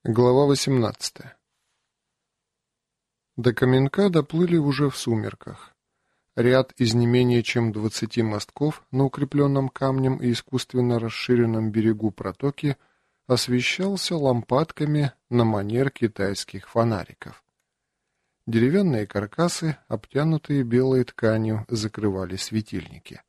Глава 18. До Каменка доплыли уже в сумерках. Ряд из не менее чем 20 мостков на укрепленном камнем и искусственно расширенном берегу протоки освещался лампадками на манер китайских фонариков. Деревянные каркасы, обтянутые белой тканью, закрывали светильники.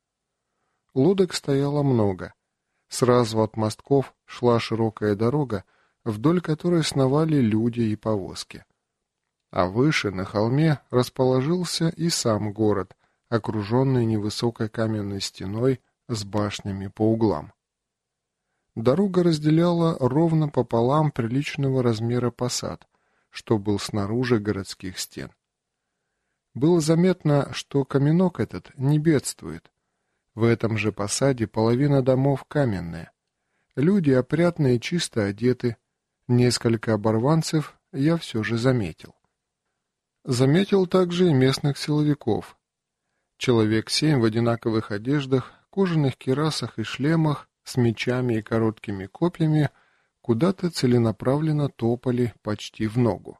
Лодок стояло много. Сразу от мостков шла широкая дорога, вдоль которой сновали люди и повозки. А выше, на холме, расположился и сам город, окруженный невысокой каменной стеной с башнями по углам. Дорога разделяла ровно пополам приличного размера посад, что был снаружи городских стен. Было заметно, что каменок этот не бедствует. В этом же посаде половина домов каменная. Люди опрятно и чисто одеты. Несколько оборванцев я все же заметил. Заметил также и местных силовиков. Человек 7 в одинаковых одеждах, кожаных кирасах и шлемах, с мечами и короткими копьями, куда-то целенаправленно топали почти в ногу.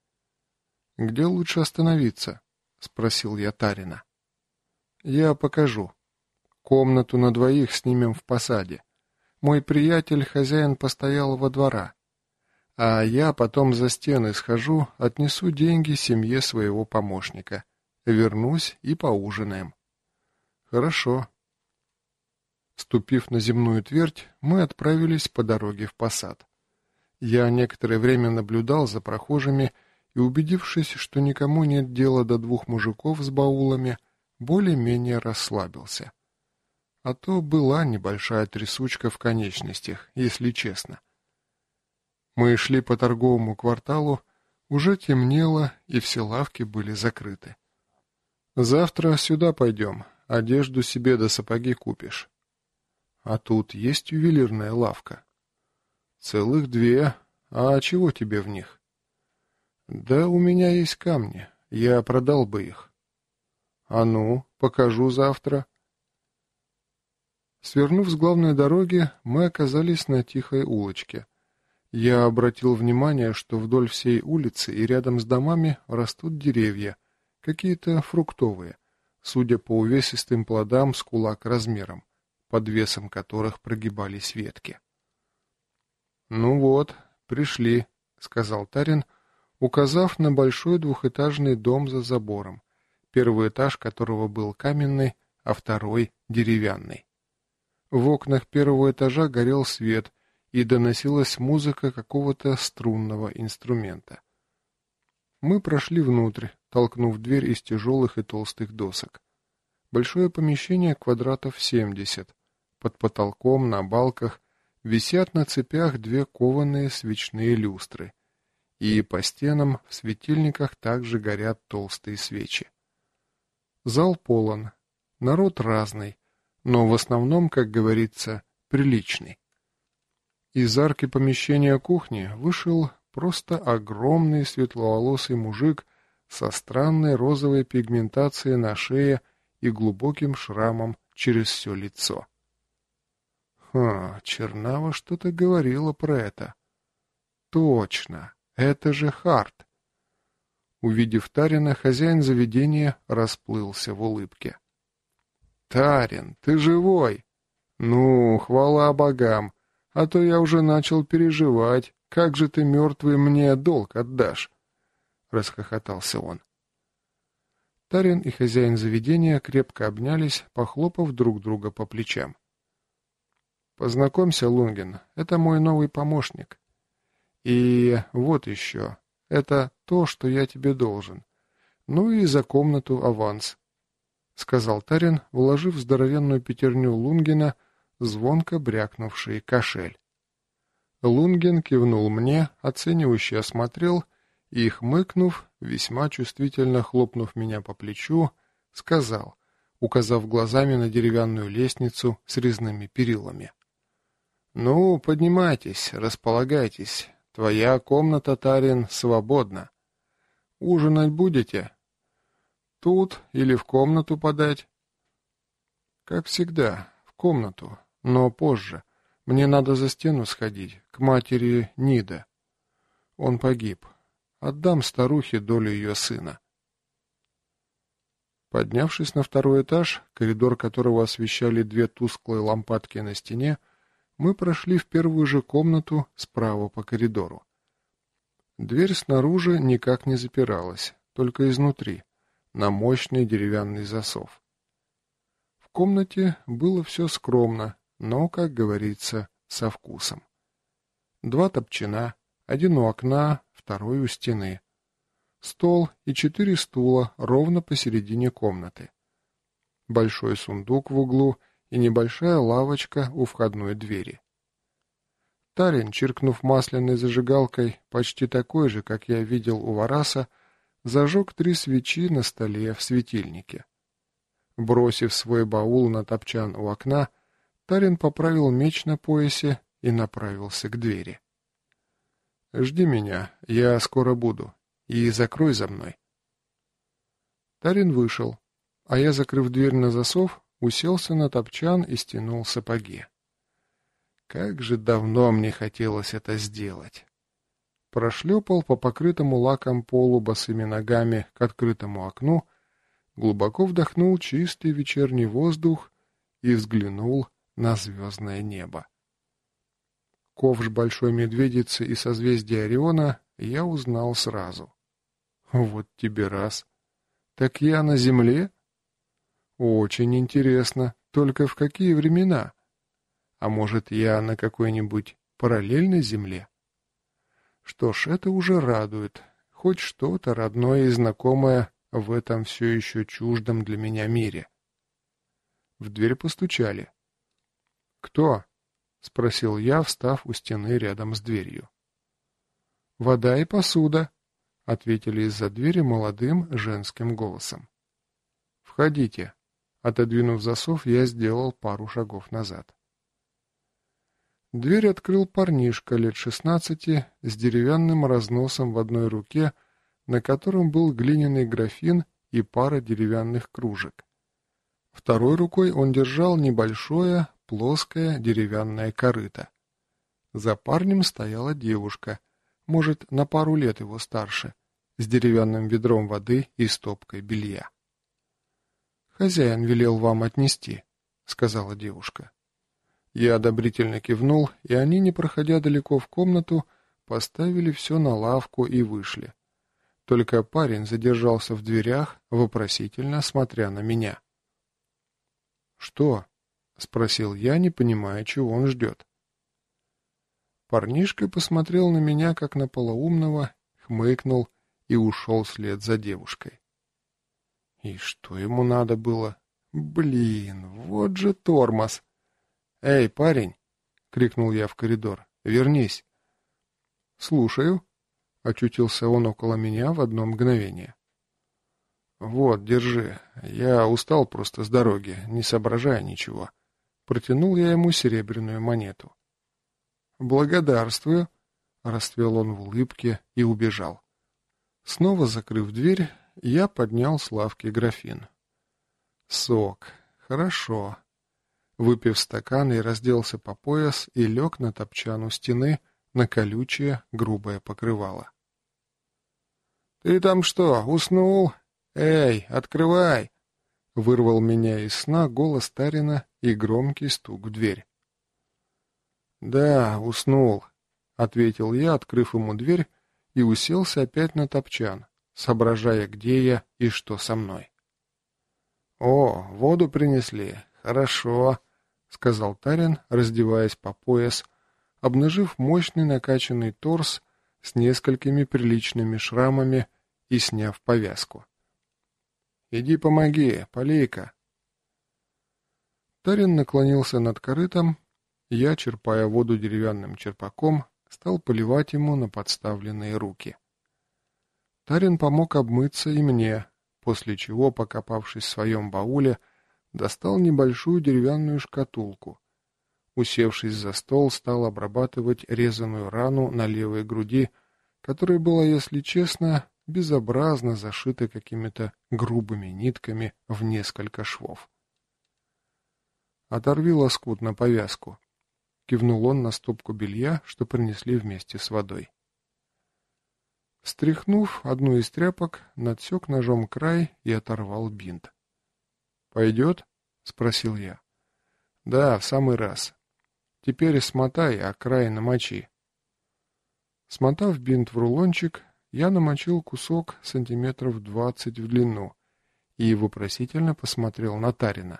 «Где лучше остановиться?» — спросил я Тарина. «Я покажу. Комнату на двоих снимем в посаде. Мой приятель, хозяин постоялого двора. А я потом за стены схожу, отнесу деньги семье своего помощника. Вернусь и поужинаем». «Хорошо». Ступив на земную твердь, мы отправились по дороге в посад. Я некоторое время наблюдал за прохожими и, убедившись, что никому нет дела до двух мужиков с баулами, более-менее расслабился. А то была небольшая трясучка в конечностях, если честно. Мы шли по торговому кварталу, уже темнело, и все лавки были закрыты. «Завтра сюда пойдем, одежду себе до сапоги купишь». «А тут есть ювелирная лавка?» «Целых 2. А чего тебе в них?» «Да у меня есть камни, я продал бы их». «А ну, покажу завтра». Свернув с главной дороги, мы оказались на тихой улочке. Я обратил внимание, что вдоль всей улицы и рядом с домами растут деревья, какие-то фруктовые, судя по увесистым плодам с кулак размером, под весом которых прогибались ветки. «Ну вот, пришли», — сказал Тарин, указав на большой двухэтажный дом за забором, первый этаж которого был каменный, а второй — деревянный. В окнах первого этажа горел свет, и доносилась музыка какого-то струнного инструмента. Мы прошли внутрь, толкнув дверь из тяжелых и толстых досок. Большое помещение квадратов 70. Под потолком, на балках, висят на цепях 2 кованые свечные люстры. И по стенам в светильниках также горят толстые свечи. Зал полон. Народ разный, но в основном, как говорится, приличный. Из арки помещения кухни вышел просто огромный светловолосый мужик со странной розовой пигментацией на шее и глубоким шрамом через все лицо. Чернава что-то говорила про это. Точно, это же Харт. Увидев Тарина, хозяин заведения расплылся в улыбке. «Тарин, ты живой? Ну, хвала богам! А то я уже начал переживать, как же ты, мертвый, мне долг отдашь?» — расхохотался он. Тарин и хозяин заведения крепко обнялись, похлопав друг друга по плечам. «Познакомься, Лунгин, это мой новый помощник. И вот еще, это то, что я тебе должен. Ну и за комнату аванс», — сказал Тарин, вложив в здоровенную пятерню Лунгина звонко брякнувший кошель. Лунген кивнул мне, оценивающе осмотрел и, хмыкнув, весьма чувствительно хлопнув меня по плечу, сказал, указав глазами на деревянную лестницу с резными перилами: «Ну, поднимайтесь, располагайтесь. Твоя комната, Тарин, свободна. Ужинать будете? Тут или в комнату подать?» «Как всегда, в комнату. Но позже. Мне надо за стену сходить, к матери Нида». Он погиб. Отдам старухе долю ее сына. Поднявшись на второй этаж, коридор которого освещали две тусклые лампадки на стене, мы прошли в первую же комнату справа по коридору. Дверь снаружи никак не запиралась, только изнутри, на мощный деревянный засов. В комнате было все скромно, но, как говорится, со вкусом. 2 топчана, один у окна, второй у стены. Стол и 4 стула ровно посередине комнаты. Большой сундук в углу и небольшая лавочка у входной двери. Тарин, чиркнув масляной зажигалкой, почти такой же, как я видел у Вараса, зажег 3 свечи на столе в светильнике. Бросив свой баул на топчан у окна, Тарин поправил меч на поясе и направился к двери. «Жди меня, я скоро буду, и закрой за мной». Тарин вышел, а я, закрыв дверь на засов, уселся на топчан и стянул сапоги. Как же давно мне хотелось это сделать. Прошлепал по покрытому лаком полу босыми ногами к открытому окну, глубоко вдохнул чистый вечерний воздух и взглянул на звездное небо. Ковш Большой Медведицы и созвездия Ориона я узнал сразу. Вот тебе раз. Так я на Земле? Очень интересно. Только в какие времена? А может, я на какой-нибудь параллельной Земле? Что ж, это уже радует. Хоть что-то родное и знакомое в этом все еще чуждом для меня мире. В дверь постучали. «Кто?» — спросил я, встав у стены рядом с дверью. «Вода и посуда», — ответили из-за двери молодым женским голосом. «Входите». Отодвинув засов, я сделал пару шагов назад. Дверь открыл парнишка лет 16 с деревянным разносом в одной руке, на котором был глиняный графин и пара деревянных кружек. Второй рукой он держал небольшое, плоское деревянное корыто. За парнем стояла девушка, может, на пару лет его старше, с деревянным ведром воды и стопкой белья. «Хозяин велел вам отнести», — сказала девушка. Я одобрительно кивнул, и они, не проходя далеко в комнату, поставили все на лавку и вышли. Только парень задержался в дверях, вопросительно смотря на меня. «Что?» — спросил я, не понимая, чего он ждет. Парнишка посмотрел на меня, как на полоумного, хмыкнул и ушел вслед за девушкой. И что ему надо было? Блин, вот же тормоз! «Эй, парень!» — крикнул я в коридор. «Вернись!» «Слушаю!» — очутился он около меня в одно мгновение. «Вот, держи. Я устал просто с дороги, не соображая ничего». Протянул я ему серебряную монету. «Благодарствую!» — расцвел он в улыбке и убежал. Снова закрыв дверь, я поднял с лавки графин. «Сок. Хорошо». Выпив стакан, я разделся по пояс и лег на топчан у стены на колючее, грубое покрывало. «Ты там что, уснул? Эй, открывай!» Вырвал меня из сна голос Тарина и громкий стук в дверь. «Да, уснул», — ответил я, открыв ему дверь, и уселся опять на топчан, соображая, где я и что со мной. «О, воду принесли. Хорошо», — сказал Тарин, раздеваясь по пояс, обнажив мощный накачанный торс с несколькими приличными шрамами и сняв повязку. «Иди помоги, полей-ка». Тарин наклонился над корытом, я, черпая воду деревянным черпаком, стал поливать ему на подставленные руки. Тарин помог обмыться и мне, после чего, покопавшись в своем бауле, достал небольшую деревянную шкатулку. Усевшись за стол, стал обрабатывать резаную рану на левой груди, которая была, если честно, безобразно зашита какими-то грубыми нитками в несколько швов. «Оторви лоскут на повязку», — кивнул он на стопку белья, что принесли вместе с водой. Стряхнув одну из тряпок, надсек ножом край и оторвал бинт. «Пойдет?» — спросил я. «Да, в самый раз. Теперь смотай, а край намочи». Смотав бинт в рулончик, я намочил кусок сантиметров 20 в длину и вопросительно посмотрел на Тарина.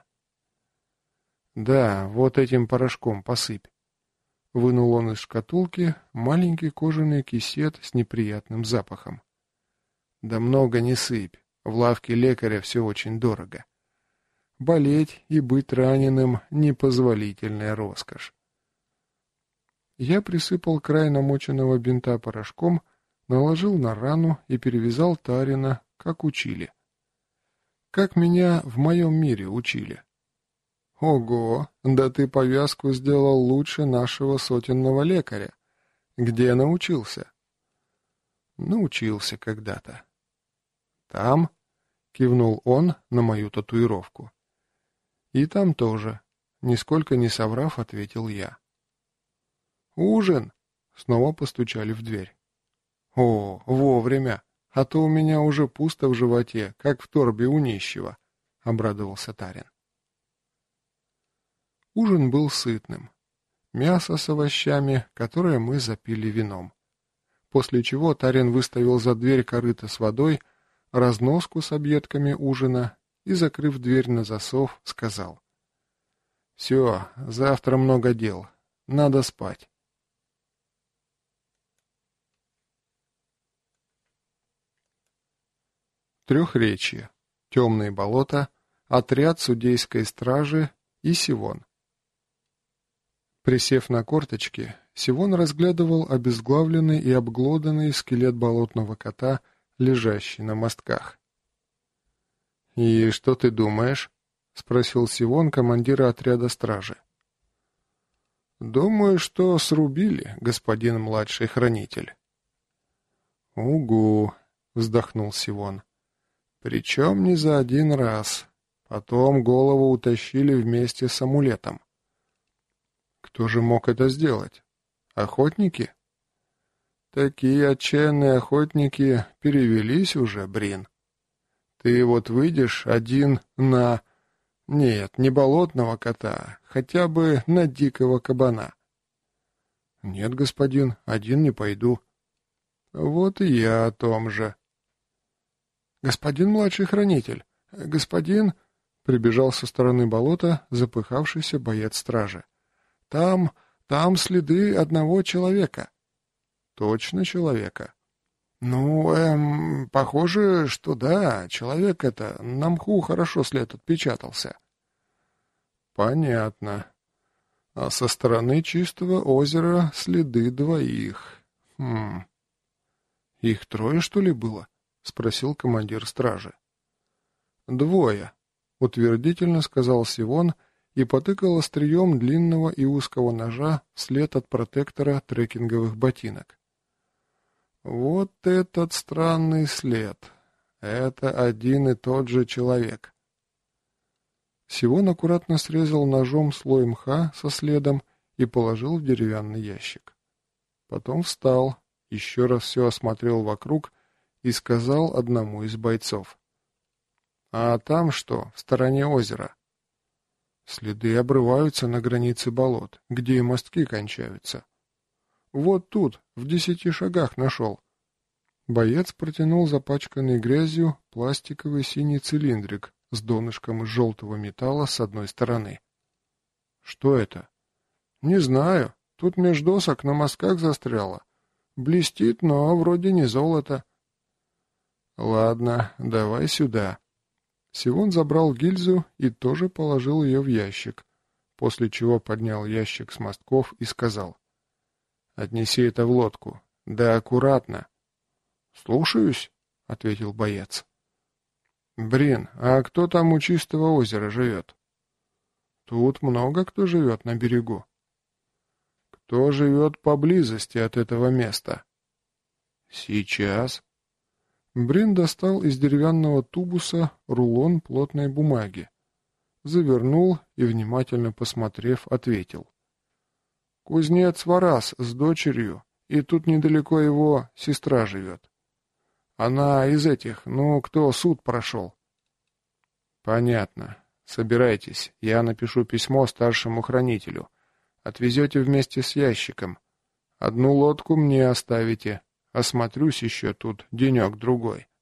«Да, вот этим порошком посыпь». Вынул он из шкатулки маленький кожаный кисет с неприятным запахом. «Да много не сыпь, в лавке лекаря все очень дорого. Болеть и быть раненым — непозволительная роскошь». Я присыпал край намоченного бинта порошком, наложил на рану и перевязал Тарина, как учили. Как меня в моем мире учили. «Ого, да ты повязку сделал лучше нашего сотенного лекаря. Где научился?» «Научился когда-то». «Там?» — кивнул он на мою татуировку. «И там тоже», — нисколько не соврав, ответил я. «Ужин!» — снова постучали в дверь. «О, вовремя! А то у меня уже пусто в животе, как в торбе у нищего», — обрадовался Тарин. Ужин был сытным. Мясо с овощами, которое мы запили вином. После чего Тарин выставил за дверь корыто с водой, разноску с объедками ужина и, закрыв дверь на засов, сказал: «Все, завтра много дел. Надо спать». Трехречье, темные болота, отряд судейской стражи и Сивон. Присев на корточки, Сивон разглядывал обезглавленный и обглоданный скелет болотного кота, лежащий на мостках. «И что ты думаешь?» — спросил Сивон командира отряда стражи. «Думаю, что срубили, господин младший хранитель». «Угу», — вздохнул Сивон. «Причем не за один раз. Потом голову утащили вместе с амулетом». «Кто же мог это сделать? Охотники?» «Такие отчаянные охотники перевелись уже, Брин. Ты вот выйдешь один на... Нет, не болотного кота, хотя бы на дикого кабана». «Нет, господин, один не пойду». «Вот и я о том же». «Господин младший хранитель, господин...» — прибежал со стороны болота запыхавшийся боец стражи. «Там следы одного человека». «Точно человека?» «Ну, похоже, что да, человек это, на мху хорошо след отпечатался». «Понятно. А со стороны чистого озера следы двоих. Их трое, что ли, было?» — спросил командир стражи. «Двое», — утвердительно сказал Сивон и потыкал острием длинного и узкого ножа вслед от протектора трекинговых ботинок. «Вот этот странный след. Это один и тот же человек». Сивон аккуратно срезал ножом слой мха со следом и положил в деревянный ящик. Потом встал, еще раз все осмотрел вокруг и сказал одному из бойцов: «А там что, в стороне озера?» «Следы обрываются на границе болот, где и мостки кончаются. Вот тут, в 10 шагах нашел». Боец протянул запачканный грязью пластиковый синий цилиндрик с донышком из желтого металла с одной стороны. «Что это?» «Не знаю. Тут меж досок на мостках застряло. Блестит, но вроде не золото». «Ладно, давай сюда». Сивон забрал гильзу и тоже положил ее в ящик, после чего поднял ящик с мостков и сказал: «Отнеси это в лодку. Да аккуратно». «Слушаюсь», — ответил боец. «Брин, а кто там у чистого озера живет?» «Тут много кто живет на берегу». «Кто живет поблизости от этого места?» «Сейчас». Брин достал из деревянного тубуса рулон плотной бумаги, завернул и, внимательно посмотрев, ответил: «Кузнец Варас с дочерью, и тут недалеко его сестра живет. Она из этих, ну, кто суд прошел». «Понятно. Собирайтесь. Я напишу письмо старшему хранителю. Отвезете вместе с ящиком. Одну лодку мне оставите. Осмотрюсь еще тут денек-другой».